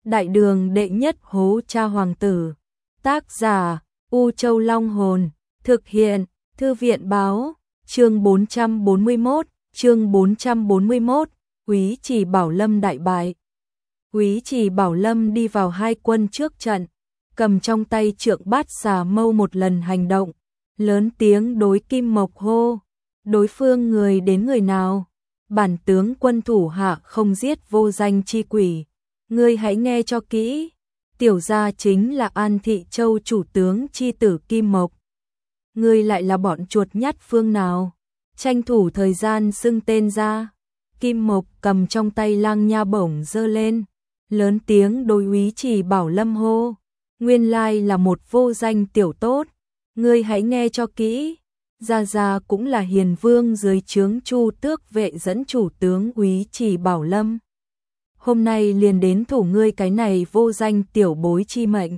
Đại đường đệ nhất hố cha hoàng tử. Tác giả U Châu Long Hồn. Thực hiện Thư viện Báo. Chương 441. Chương 441. Úy Trì Bảo Lâm đại bại. Úy Trì Bảo Lâm đi vào hai quân trước trận, cầm trong tay trượng bát xà mâu một lần hành động, lớn tiếng đối Kim Mộc hô: đối phương người đến người nào? Bản tướng quân thủ hạ không giết vô danh chi quỷ, ngươi hãy nghe cho kỹ, tiểu gia chính là An Thị Châu chủ tướng chi tử Kim Mộc. Ngươi lại là bọn chuột nhắt phương nào? Tranh thủ thời gian xưng tên ra. Kim Mộc cầm trong tay lang nha bổng giơ lên, lớn tiếng đối Úy Trì Bảo Lâm hô: nguyên lai là một vô danh tiểu tốt, ngươi hãy nghe cho kỹ, gia gia cũng là hiền vương dưới trướng Chu Tước vệ dẫn chủ tướng Úy Trì Bảo Lâm. Hôm nay liền đến thủ ngươi cái này vô danh tiểu bối chi mệnh.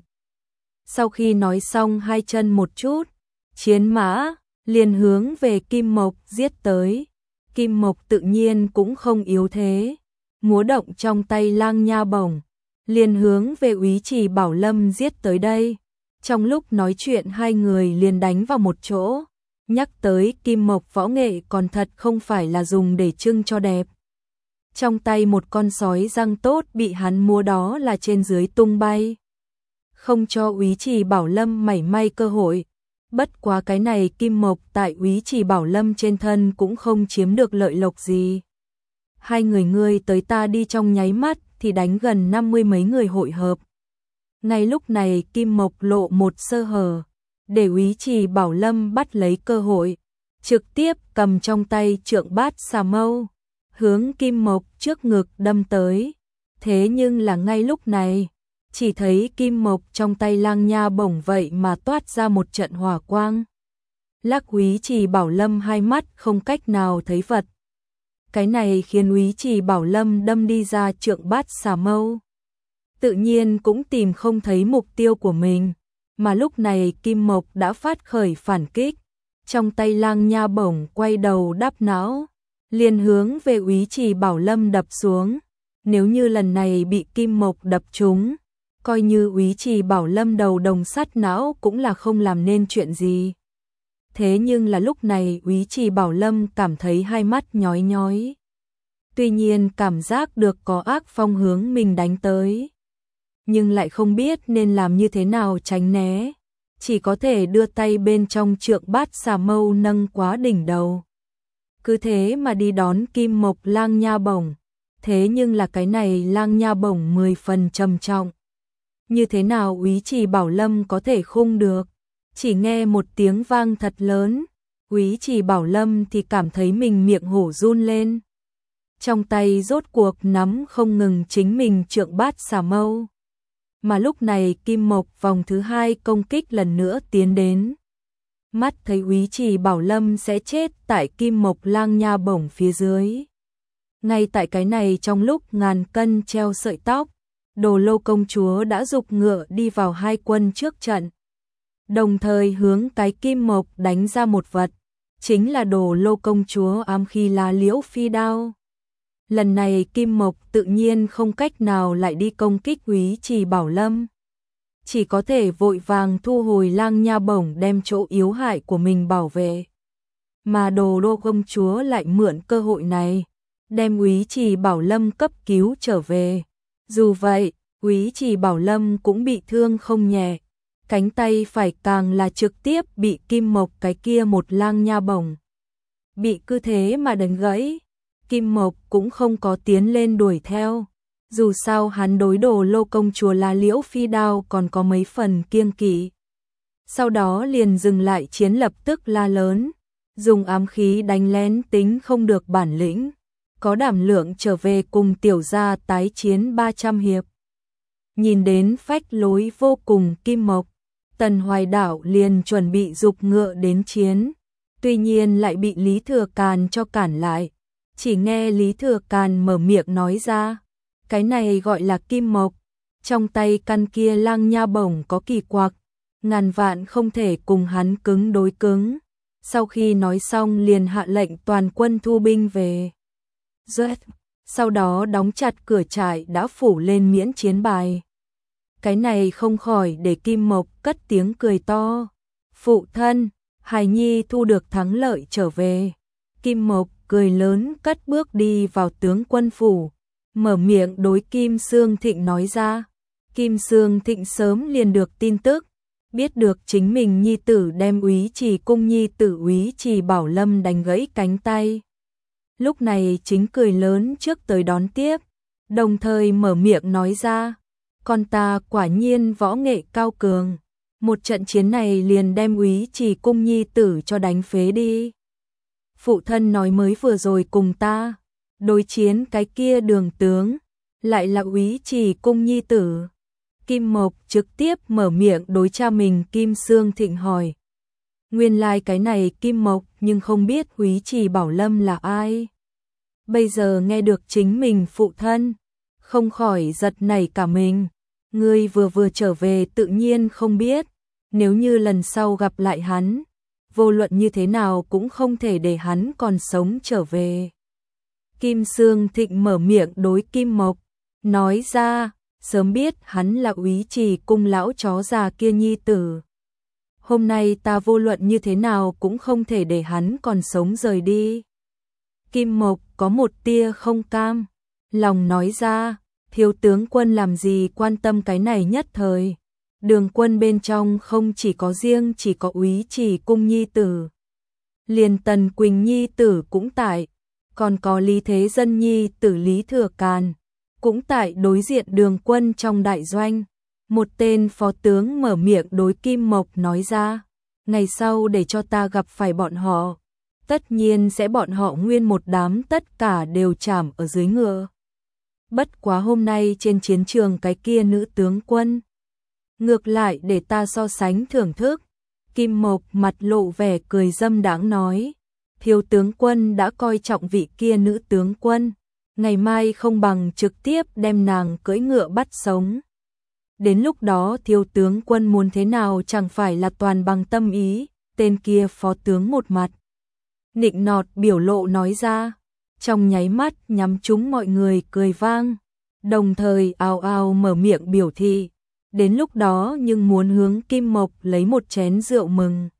Sau khi nói xong hai chân một chút, chiến mã liền hướng về Kim Mộc giết tới. Kim Mộc tự nhiên cũng không yếu thế, múa động trong tay lang nha bổng, liền hướng về Úy Trì Bảo Lâm giết tới đây. Trong lúc nói chuyện hai người liền đánh vào một chỗ. Nhắc tới Kim Mộc võ nghệ còn thật không phải là dùng để trưng cho đẹp. Trong tay một con sói răng tốt bị hắn múa đó là trên dưới tung bay, không cho Úy Trì Bảo Lâm mảy may cơ hội. Bất quá cái này Kim Mộc tại Úy Trì Bảo Lâm trên thân cũng không chiếm được lợi lộc gì. Hai người ngươi tới ta đi trong nháy mắt thì đánh gần 50 mấy người hội hợp. Ngay lúc này Kim Mộc lộ một sơ hở, để Úy Trì Bảo Lâm bắt lấy cơ hội, trực tiếp cầm trong tay trượng bát xà mâu, hướng Kim Mộc trước ngực đâm tới. Thế nhưng là ngay lúc này, chỉ thấy Kim Mộc trong tay lang nha bổng vậy mà toát ra một trận hỏa quang. Lắc Úy Trì Bảo Lâm hai mắt không cách nào thấy vật. Cái này khiến Úy Trì Bảo Lâm đâm đi ra trượng bát xà mâu, tự nhiên cũng tìm không thấy mục tiêu của mình. Mà lúc này Kim Mộc đã phát khởi phản kích, trong tay lang nha bổng quay đầu đắp não, liền hướng về Úy Trì Bảo Lâm đập xuống. Nếu như lần này bị Kim Mộc đập trúng, coi như Úy Trì Bảo Lâm đầu đồng sắt não cũng là không làm nên chuyện gì. Thế nhưng là lúc này Úy Trì Bảo Lâm cảm thấy hai mắt nhói nhói. Tuy nhiên cảm giác được có ác phong hướng mình đánh tới, nhưng lại không biết nên làm như thế nào tránh né, chỉ có thể đưa tay bên trong trượng bát xà mâu nâng quá đỉnh đầu, cứ thế mà đi đón Kim Mộc lang nha bổng. Thế nhưng là cái này lang nha bổng 10 phần trầm trọng, như thế nào Úy Trì Bảo Lâm có thể khung được? Chỉ nghe một tiếng vang thật lớn, Úy Trì Bảo Lâm thì cảm thấy mình miệng hổ run lên. Trong tay rốt cuộc nắm không ngừng chính mình trượng bát xà mâu. Mà lúc này Kim Mộc vòng thứ hai công kích lần nữa tiến đến. Mắt thấy Úy Trì Bảo Lâm sẽ chết tại Kim Mộc lang nha bổng phía dưới. Ngay tại cái này trong lúc ngàn cân treo sợi tóc, Đồ Lô công chúa đã giục ngựa đi vào hai quân trước trận, đồng thời hướng cái Kim Mộc đánh ra một vật, chính là Đồ Lô công chúa ám khí lá liễu phi đao. Lần này Kim Mộc tự nhiên không cách nào lại đi công kích Úy Trì Bảo Lâm, chỉ có thể vội vàng thu hồi lang nha bổng đem chỗ yếu hại của mình bảo vệ. Mà Đồ Lô công chúa lại mượn cơ hội này, đem Úy Trì Bảo Lâm cấp cứu trở về. Dù vậy, Úy Trì Bảo Lâm cũng bị thương không nhẹ, cánh tay phải càng là trực tiếp bị Kim Mộc cái kia một lang nha bổng bị cứ thế mà đánh gãy. Kim Mộc cũng không có tiến lên đuổi theo, dù sao hắn đối Đồ Lô công chúa lá liễu phi đao còn có mấy phần kiêng kỵ. Sau đó liền dừng lại chiến, lập tức la lớn, dùng ám khí đánh lén tính không được bản lĩnh, có đảm lượng trở về cùng tiểu gia tái chiến 300 hiệp. Nhìn đến phách lối vô cùng Kim Mộc, Tần Hoài Đảo liền chuẩn bị giục ngựa đến chiến, tuy nhiên lại bị Lý Thừa Càn cho cản lại. Chỉ nghe Lý Thừa Càn mở miệng nói ra, cái này gọi là Kim Mộc, trong tay căn kia lang nha bổng có kỳ quặc, ngàn vạn không thể cùng hắn cứng đối cứng. Sau khi nói xong liền hạ lệnh toàn quân thu binh về. sau đó đóng chặt cửa trại đã phủ lên miễn chiến bài. Cái này không khỏi để Kim Mộc cất tiếng cười to. Phụ thân, hài nhi thu được thắng lợi trở về. Kim Mộc cười lớn cất bước đi vào tướng quân phủ, mở miệng đối Kim Xương Thịnh nói ra. Kim Xương Thịnh sớm liền được tin tức, biết được chính mình nhi tử đem Úy Trì cung nhi tử Úy Trì Bảo Lâm đánh gãy cánh tay. Lúc này chính cười lớn trước tới đón tiếp, đồng thời mở miệng nói ra, con ta quả nhiên võ nghệ cao cường, một trận chiến này liền đem Úy Trì cung nhi tử cho đánh phế đi. Phụ thân nói mới vừa rồi cùng ta đối chiến cái kia Đường tướng, lại là Úy Trì cung nhi tử. Kim Mộc trực tiếp mở miệng đối cha mình Kim Xương Thịnh hỏi. Nguyên lai cái này Kim Mộc nhưng không biết Úy Trì Bảo Lâm là ai. Bây giờ nghe được chính mình phụ thân, không khỏi giật nảy cả mình. Ngươi vừa trở về tự nhiên không biết, nếu như lần sau gặp lại hắn, vô luận như thế nào cũng không thể để hắn còn sống trở về. Kim Xương Thịnh mở miệng đối Kim Mộc, nói ra, sớm biết hắn là Úy Trì cung lão chó già kia nhi tử. Hôm nay ta vô luận như thế nào cũng không thể để hắn còn sống rời đi. Kim Mộc có một tia không cam, lòng nói ra, thiếu tướng quân làm gì quan tâm cái này nhất thời. Đường quân bên trong không chỉ có Úy Trì cung nhi tử, liền Tần Quỳnh nhi tử cũng tại, còn có Lý Thế Dân nhi tử Lý Thừa Càn cũng tại đối diện đường quân trong đại doanh. Một tên phó tướng mở miệng đối Kim Mộc nói ra, ngày sau để cho ta gặp phải bọn họ, tất nhiên sẽ bọn họ nguyên một đám tất cả đều chạm ở dưới ngựa. Bất quá hôm nay trên chiến trường cái kia nữ tướng quân, ngược lại để ta so sánh thưởng thức. Kim Mộc mặt lộ vẻ cười dâm đãng nói, thiếu tướng quân đã coi trọng vị kia nữ tướng quân, ngày mai không bằng trực tiếp đem nàng cưỡi ngựa bắt sống. Đến lúc đó thiếu tướng quân muốn thế nào chẳng phải là toàn bằng tâm ý. Tên kia phó tướng một mặt nịnh nọt biểu lộ nói ra, trong nháy mắt nhắm trúng mọi người cười vang, đồng thời ào ào mở miệng biểu thị, đến lúc đó nhưng muốn hướng Kim Mộc lấy một chén rượu mừng.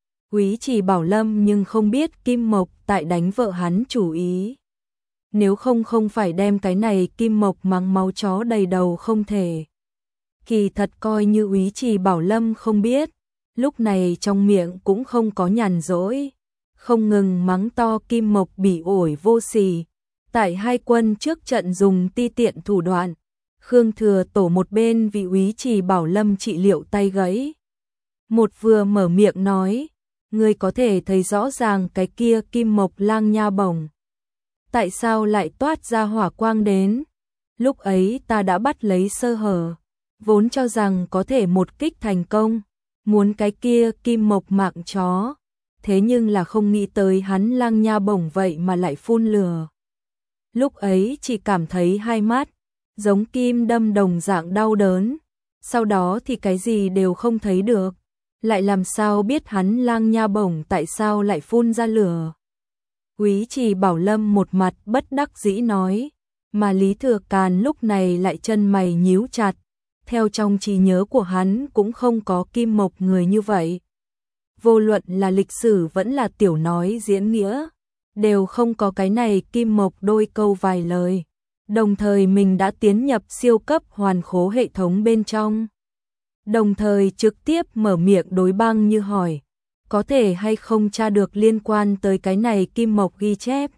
Úy Trì Bảo Lâm nhưng không biết Kim Mộc tại đánh vợ hắn chủ ý. Nếu không phải đem cái này Kim Mộc mắng máu chó đầy đầu không thể. Kỳ thật coi như Úy Trì Bảo Lâm không biết, lúc này trong miệng cũng không có nhàn rỗi, không ngừng mắng to Kim Mộc bỉ ổi vô sỉ. Tại hai quân trước trận dùng ti tiện thủ đoạn, Khương Thừa Tổ một bên vì Úy Trì Bảo Lâm trị liệu tay gãy, một vừa mở miệng nói, ngươi có thể thấy rõ ràng cái kia Kim Mộc lang nha bổng, tại sao lại toát ra hỏa quang đến? Lúc ấy ta đã bắt lấy sơ hở, vốn cho rằng có thể một kích thành công, muốn cái kia Kim Mộc mạng chó, thế nhưng là không nghĩ tới hắn lang nha bổng vậy mà lại phun lửa. Lúc ấy chỉ cảm thấy hai mắt giống kim đâm đồng dạng đau đớn, sau đó thì cái gì đều không thấy được, lại làm sao biết hắn lang nha bổng tại sao lại phun ra lửa. Úy Trì Bảo Lâm một mặt bất đắc dĩ nói, mà Lý Thừa Càn lúc này lại chân mày nhíu chặt, theo trong trí nhớ của hắn cũng không có Kim Mộc người như vậy. Vô luận là lịch sử vẫn là tiểu nói diễn nghĩa, đều không có cái này Kim Mộc đôi câu vài lời. Đồng thời mình đã tiến nhập siêu cấp hoàn khố hệ thống bên trong. Đồng thời trực tiếp mở miệng đối Băng Như hỏi, có thể hay không tra được liên quan tới cái này Kim Mộc ghi chép.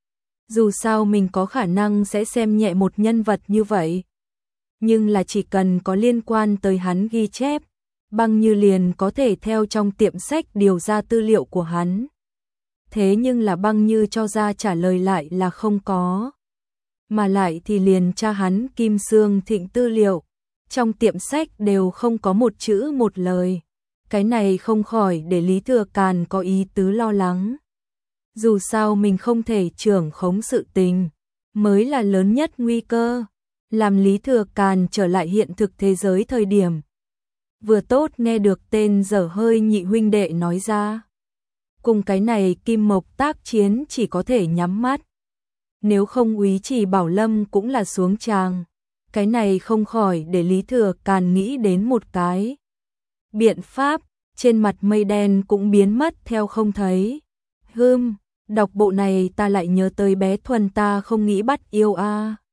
Dù sao mình có khả năng sẽ xem nhẹ một nhân vật như vậy, nhưng là chỉ cần có liên quan tới hắn ghi chép, Băng Như liền có thể theo trong tiệm sách điều ra tư liệu của hắn. Thế nhưng là Băng Như cho ra trả lời lại là không có. Mà lại thì liền tra hắn Kim Xương Thịnh tư liệu, trong tiệm sách đều không có một chữ một lời. Cái này không khỏi để Lý Thừa Càn có ý tứ lo lắng. Dù sao mình không thể trưởng khống sự tình, mới là lớn nhất nguy cơ. Làm Lý Thừa Càn trở lại hiện thực thế giới thời điểm, vừa tốt nghe được tên dở hơi nhị huynh đệ nói ra. Cùng cái này Kim Mộc tác chiến chỉ có thể nhắm mắt. nếu không úy Chỉ Bảo Lâm cũng là xuống tràng. Cái này không khỏi để Lý Thừa Càn nghĩ đến một cái biện pháp, trên mặt mây đen cũng biến mất theo không thấy. Đọc bộ này ta lại nhớ tới bé Thuần ta không nghĩ bắt yêu a.